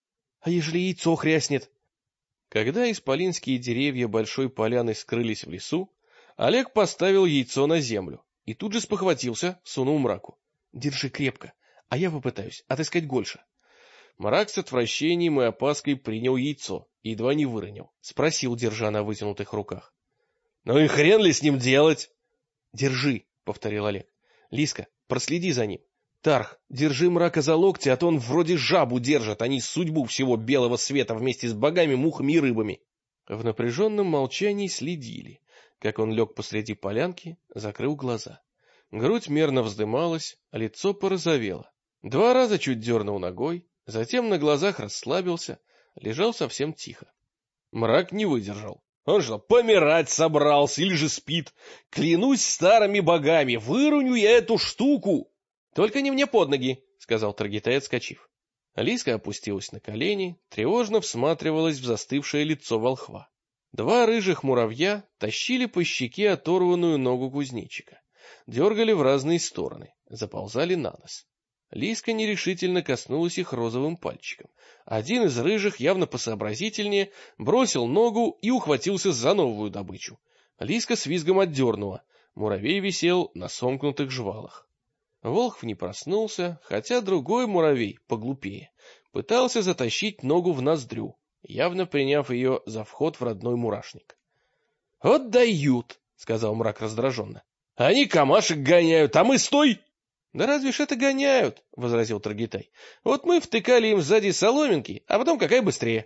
А ежели яйцо хряснет? Когда исполинские деревья большой поляны скрылись в лесу, Олег поставил яйцо на землю и тут же спохватился, сунул Мраку. Держи крепко, а я попытаюсь отыскать Гольша. Мрак с отвращением и опаской принял яйцо, едва не выронил. Спросил, держа на вытянутых руках. — Ну и хрен ли с ним делать? — Держи, — повторил Олег. — Лиска, проследи за ним. Тарх, держи Мрака за локти, а то он вроде жабу держит, они судьбу всего белого света вместе с богами, мухами и рыбами. В напряженном молчании следили, как он лег посреди полянки, закрыл глаза. Грудь мерно вздымалась, а лицо порозовело. 2 раза чуть дернул ногой, затем на глазах расслабился, лежал совсем тихо. Мрак не выдержал. Он что, помирать собрался или же спит? Клянусь старыми богами, выроню я эту штуку! Только не мне под ноги, сказал Таргитай, отскочив. Лиска опустилась на колени, тревожно всматривалась в застывшее лицо волхва. 2 рыжих муравья тащили по щеке оторванную ногу кузнечика, дергали в разные стороны, заползали на нос. Лиска нерешительно коснулась их розовым пальчиком. Один из рыжих, явно посообразительнее, бросил ногу и ухватился за новую добычу. Лиска с визгом отдернула. Муравей висел на сомкнутых жвалах. Волхв не проснулся, хотя другой муравей, поглупее, пытался затащить ногу в ноздрю, явно приняв ее за вход в родной мурашник. — Вот дают, — сказал Мрак раздраженно. — Они камашек гоняют, а мы стой! — Да разве ж это гоняют, — возразил Таргитай. — Вот мы втыкали им сзади соломинки, а потом какая быстрее.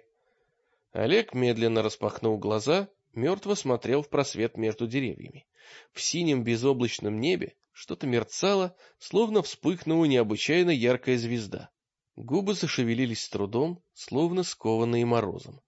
Олег медленно распахнул глаза, мертво смотрел в просвет между деревьями. В синем безоблачном небе что-то мерцало, словно вспыхнула необычайно яркая звезда. Губы зашевелились с трудом, словно скованные морозом.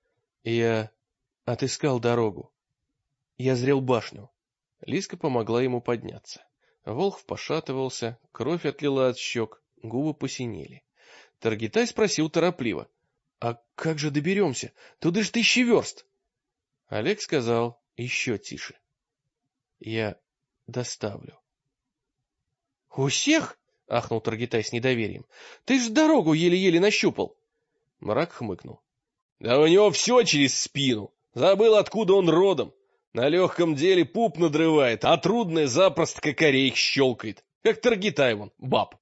Я отыскал дорогу. Я зрел башню. Лиска помогла ему подняться. Волхв пошатывался, кровь отлила от щек, губы посинели. Таргитай спросил торопливо. — А как же доберемся? Туда ж 1000 верст! Олег сказал еще тише. — Я доставлю. — У всех? — ахнул Таргитай с недоверием. — Ты ж дорогу еле-еле нащупал. Мрак хмыкнул. — Да у него все через спину. Забыл, откуда он родом. На легком деле пуп надрывает, а трудное запросто как орейх щелкает. Как Таргитай вон, баб.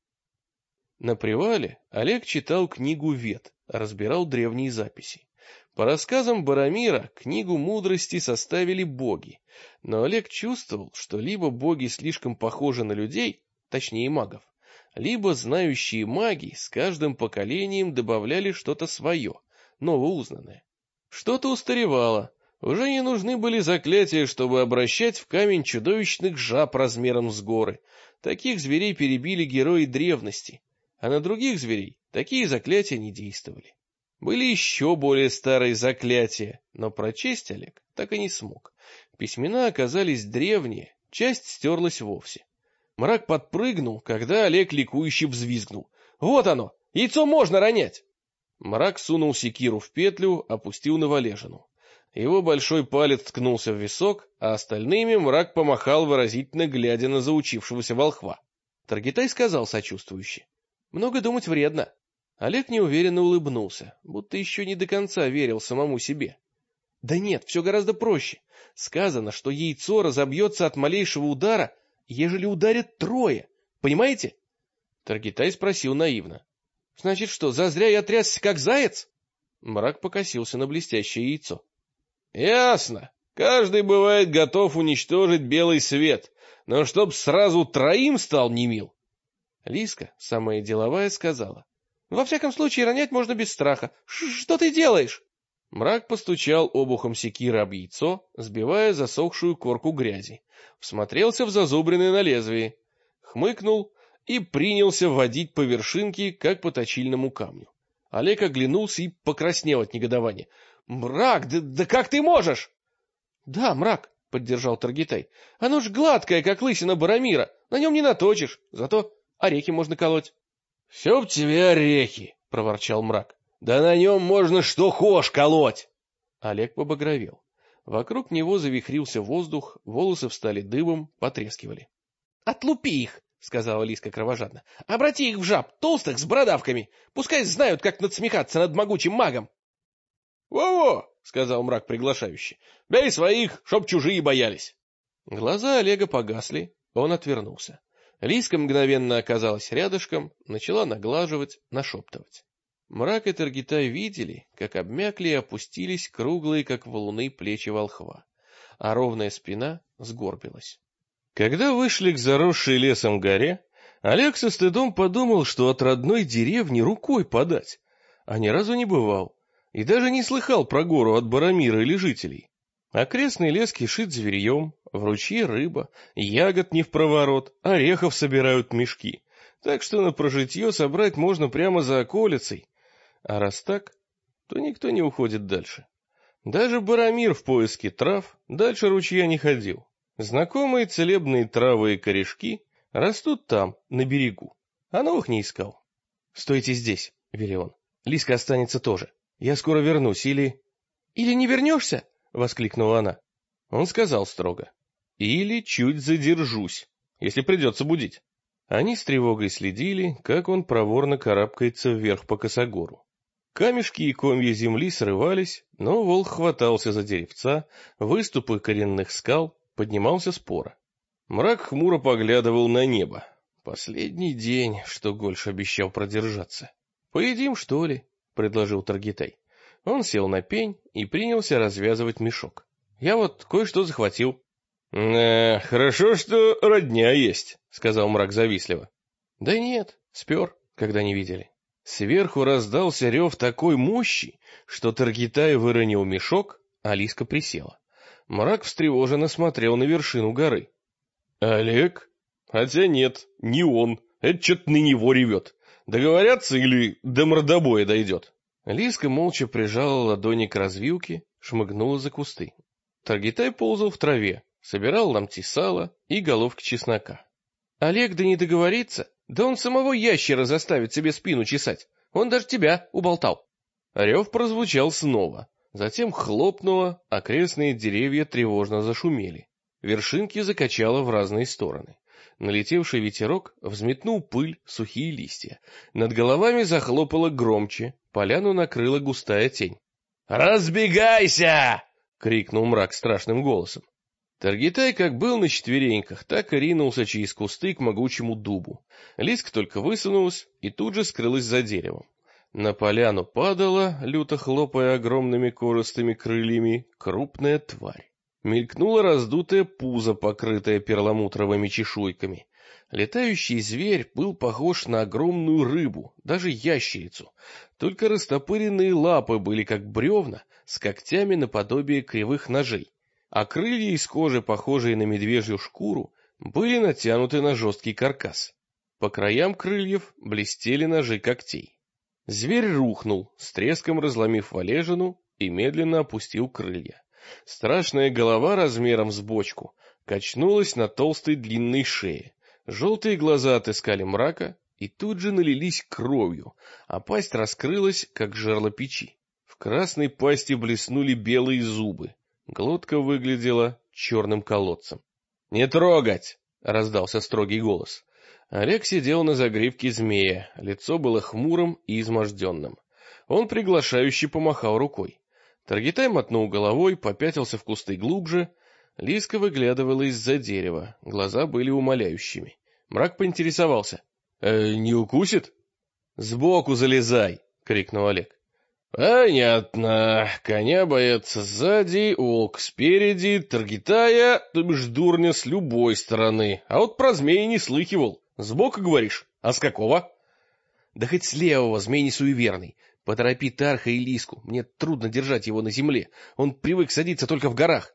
На привале Олег читал книгу Вед, разбирал древние записи. По рассказам Барамира, книгу мудрости составили боги, но Олег чувствовал, что либо боги слишком похожи на людей, точнее магов, либо знающие маги с каждым поколением добавляли что-то свое, новоузнанное. Что-то устаревало, уже не нужны были заклятия, чтобы обращать в камень чудовищных жаб размером с горы. Таких зверей перебили герои древности, а на других зверей такие заклятия не действовали. Были еще более старые заклятия, но прочесть Олег так и не смог. Письмена оказались древние, часть стерлась вовсе. Мрак подпрыгнул, когда Олег ликующе взвизгнул. «Вот оно! Яйцо можно ронять!» Мрак сунул секиру в петлю, опустил на валежину. Его большой палец ткнулся в висок, а остальными Мрак помахал, выразительно глядя на заучившегося волхва. Таргитай сказал сочувствующе. «Много думать вредно». Олег неуверенно улыбнулся, будто еще не до конца верил самому себе. «Да нет, все гораздо проще. Сказано, что яйцо разобьется от малейшего удара, ежели ударят 3. Понимаете?» Таргитай спросил наивно. — Значит что, зазря я трясся, как заяц? Мрак покосился на блестящее яйцо. — Ясно. Каждый бывает готов уничтожить белый свет, но чтоб сразу 3 стал не мил. Лиска, самая деловая, сказала. — Во всяком случае, ронять можно без страха. Что ты делаешь? Мрак постучал обухом секиры об яйцо, сбивая засохшую корку грязи. Всмотрелся в зазубрины на лезвии. Хмыкнул и принялся водить по вершинке, как по точильному камню. Олег оглянулся и покраснел от негодования. — Мрак, да как ты можешь? — Да, Мрак, — поддержал Таргитай. — Оно ж гладкое, как лысина Барамира, на нем не наточишь, зато орехи можно колоть. — Все б тебе орехи, — проворчал Мрак. — Да на нем можно что хошь колоть. Олег побагровел. Вокруг него завихрился воздух, волосы встали дыбом, потрескивали. — Отлупи их! — сказала Лиска кровожадно. — Обрати их в жаб, толстых, с бородавками. Пускай знают, как надсмехаться над могучим магом. Во-во! — сказал мрак приглашающе. — Бей своих, чтоб чужие боялись. Глаза Олега погасли, он отвернулся. Лиска мгновенно оказалась рядышком, начала наглаживать, нашептывать. Мрак и Таргитай видели, как обмякли и опустились круглые, как валуны, плечи волхва, а ровная спина сгорбилась. Когда вышли к заросшей лесом горе, Олег со стыдом подумал, что от родной деревни рукой подать, а ни разу не бывал, и даже не слыхал про гору от Барамира или жителей. Окрестный лес кишит зверьем, в ручье рыба, ягод не впроворот, орехов собирают мешки, так что на прожитье собрать можно прямо за околицей. А раз так, то никто не уходит дальше. Даже Барамир в поиске трав дальше ручья не ходил. Знакомые целебные травы и корешки растут там, на берегу, а новых не искал. — Стойте здесь, — велел он. — Лиска останется тоже. Я скоро вернусь, или... — Или не вернешься? — воскликнула она. Он сказал строго. — Или чуть задержусь, если придется будить. Они с тревогой следили, как он проворно карабкается вверх по косогору. Камешки и комья земли срывались, но волк хватался за деревца, выступы коренных скал, поднимался спора. Мрак хмуро поглядывал на небо. Последний день, что Гольш обещал продержаться. — Поедим, что ли? — предложил Таргитай. Он сел на пень и принялся развязывать мешок. — Я вот кое-что захватил. — Хорошо, что родня есть, — сказал мрак завистливо. — Да нет, спер, когда не видели. Сверху раздался рев такой мощи, что Таргитай выронил мешок, а Лиска присела. Мрак встревоженно смотрел на вершину горы. — Олег? Хотя нет, не он. Это что-то на него ревет. Договорятся или до мордобоя дойдет? Лиска молча прижала ладони к развилке, шмыгнула за кусты. Таргитай ползал в траве, собирал ломти сала и головки чеснока. — Олег, да не договорится? Да он самого ящера заставит себе спину чесать. Он даже тебя уболтал. Рев прозвучал снова. Затем хлопнуло, окрестные деревья тревожно зашумели. Вершинки закачало в разные стороны. Налетевший ветерок взметнул пыль, сухие листья. Над головами захлопало громче, поляну накрыла густая тень. «Разбегайся!» — крикнул мрак страшным голосом. Таргитай как был на четвереньках, так и ринулся через кусты к могучему дубу. Лиска только высунулась и тут же скрылась за деревом. На поляну падала, люто хлопая огромными корыстыми крыльями, крупная тварь. Мелькнуло раздутое пузо, покрытое перламутровыми чешуйками. Летающий зверь был похож на огромную рыбу, даже ящерицу. Только растопыренные лапы были как бревна, с когтями наподобие кривых ножей. А крылья из кожи, похожие на медвежью шкуру, были натянуты на жесткий каркас. По краям крыльев блестели ножи когтей. Зверь рухнул, с треском разломив валежину, и медленно опустил крылья. Страшная голова размером с бочку качнулась на толстой длинной шее. Желтые глаза отыскали мрака и тут же налились кровью, а пасть раскрылась, как жерло печи. В красной пасти блеснули белые зубы. Глотка выглядела черным колодцем. — Не трогать! — раздался строгий голос. Олег сидел на загривке змея, лицо было хмурым и изможденным. Он приглашающе помахал рукой. Таргитай мотнул головой, попятился в кусты глубже. Лиска выглядывала из-за дерева, глаза были умоляющими. Мрак поинтересовался. — Не укусит? — Сбоку залезай! — крикнул Олег. — Понятно. Коня боятся сзади, волк спереди, Таргитая, то бишь дурня, с любой стороны. А вот про змея не слыхивал. Сбоку, говоришь? А с какого? — Да хоть с левого, змей не суеверный. Поторопи Тарха и Лиску, мне трудно держать его на земле. Он привык садиться только в горах.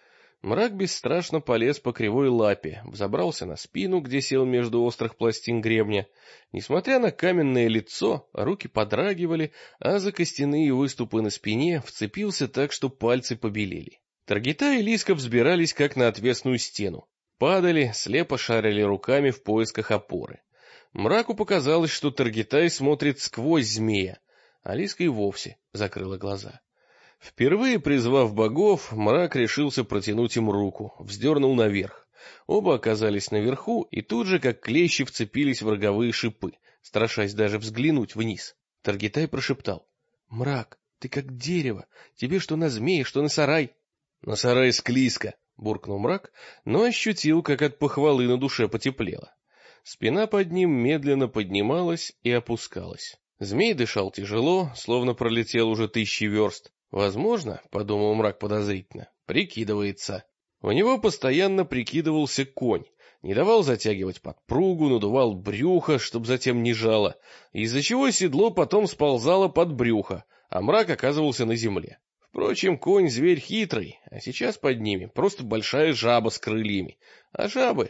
Мрак бесстрашно полез по кривой лапе, взобрался на спину, где сел между острых пластин гребня. Несмотря на каменное лицо, руки подрагивали, а за костяные выступы на спине вцепился так, что пальцы побелели. Таргитай и Лиска взбирались, как на отвесную стену. Падали, слепо шарили руками в поисках опоры. Мраку показалось, что Таргитай смотрит сквозь змея, а Лиска и вовсе закрыла глаза. Впервые призвав богов, мрак решился протянуть им руку, вздернул наверх. Оба оказались наверху и тут же, как клещи, вцепились в роговые шипы, страшась даже взглянуть вниз. Таргитай прошептал: «Мрак, ты как дерево, тебе что на змея, что на сарай». «На сарай склизко», — буркнул мрак, но ощутил, как от похвалы на душе потеплело. Спина под ним медленно поднималась и опускалась. Змей дышал тяжело, словно пролетел уже 1000 верст. Возможно, — подумал мрак подозрительно, — прикидывается. У него постоянно прикидывался конь, не давал затягивать подпругу, надувал брюхо, чтоб затем не жало, из-за чего седло потом сползало под брюхо, а мрак оказывался на земле. Впрочем, конь — зверь хитрый, а сейчас под ними просто большая жаба с крыльями. А жабы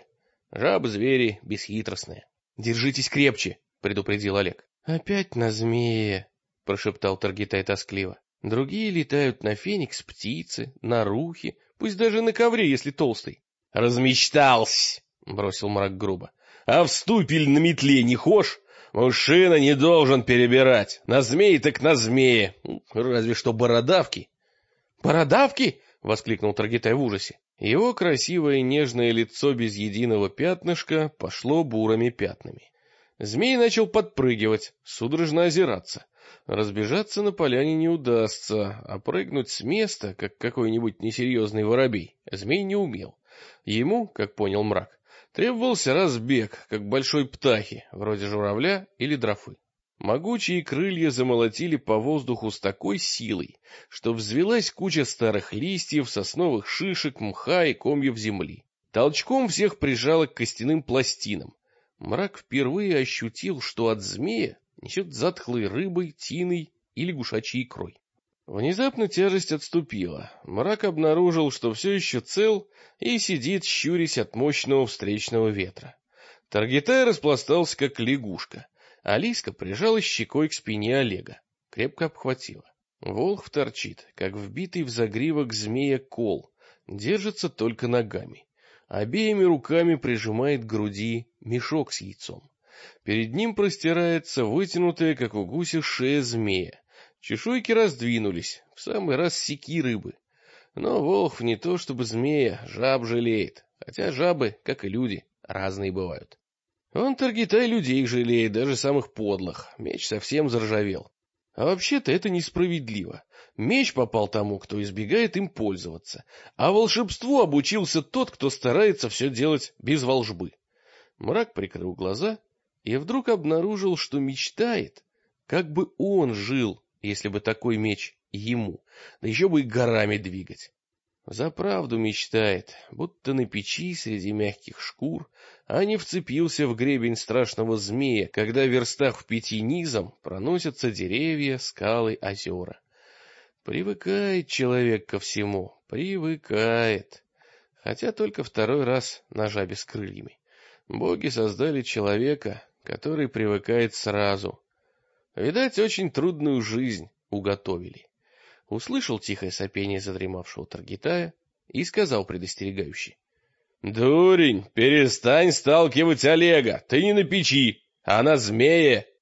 звери бесхитростные. «Держитесь крепче», — предупредил Олег. «Опять на змея», — прошептал Таргитай тоскливо. «Другие летают на феникс птицы, на рухе, пусть даже на ковре, если толстый». «Размечтался», — бросил мрак грубо. «А в ступель на метле не хошь? Мужчина не должен перебирать. На змеи так на змеи. Разве что бородавки». «Бородавки?» — воскликнул Таргитай в ужасе. Его красивое нежное лицо без единого пятнышка пошло бурыми пятнами. Змей начал подпрыгивать, судорожно озираться. Разбежаться на поляне не удастся, а прыгнуть с места, как какой-нибудь несерьезный воробей, змей не умел. Ему, как понял мрак, требовался разбег, как большой птахи, вроде журавля или дрофы. Могучие крылья замолотили по воздуху с такой силой, что взвелась куча старых листьев, сосновых шишек, мха и комьев земли. Толчком всех прижало к костяным пластинам. Мрак впервые ощутил, что от змея несет затхлой рыбой, тиной и лягушачьей икрой. Внезапно тяжесть отступила. Мрак обнаружил, что все еще цел и сидит, щурясь от мощного встречного ветра. Таргитай распластался, как лягушка. Алиска прижалась щекой к спине Олега, крепко обхватила. Волхв торчит, как вбитый в загривок змея кол, держится только ногами. Обеими руками прижимает к груди мешок с яйцом. Перед ним простирается вытянутая, как у гуся, шея змея. Чешуйки раздвинулись, в самый раз секи рыбы. Но волхв не то чтобы змея, жаб жалеет, хотя жабы, как и люди, разные бывают. Он, Таргитай, людей жалеет, даже самых подлых. Меч совсем заржавел. А вообще-то это несправедливо. Меч попал тому, кто избегает им пользоваться, а волшебству обучился тот, кто старается все делать без волжбы. Мрак прикрыл глаза и вдруг обнаружил, что мечтает, как бы он жил, если бы такой меч ему, да еще бы и горами двигать. Заправду мечтает, будто на печи среди мягких шкур, а не вцепился в гребень страшного змея, когда в верстах в 5 низом проносятся деревья, скалы, озера. Привыкает человек ко всему, привыкает. Хотя только второй раз на жабе с крыльями. Боги создали человека, который привыкает сразу. Видать, очень трудную жизнь уготовили. Услышал тихое сопение задремавшего Таргитая и сказал предостерегающе: «Дурень, перестань сталкивать Олега, ты не на печи, а на змее».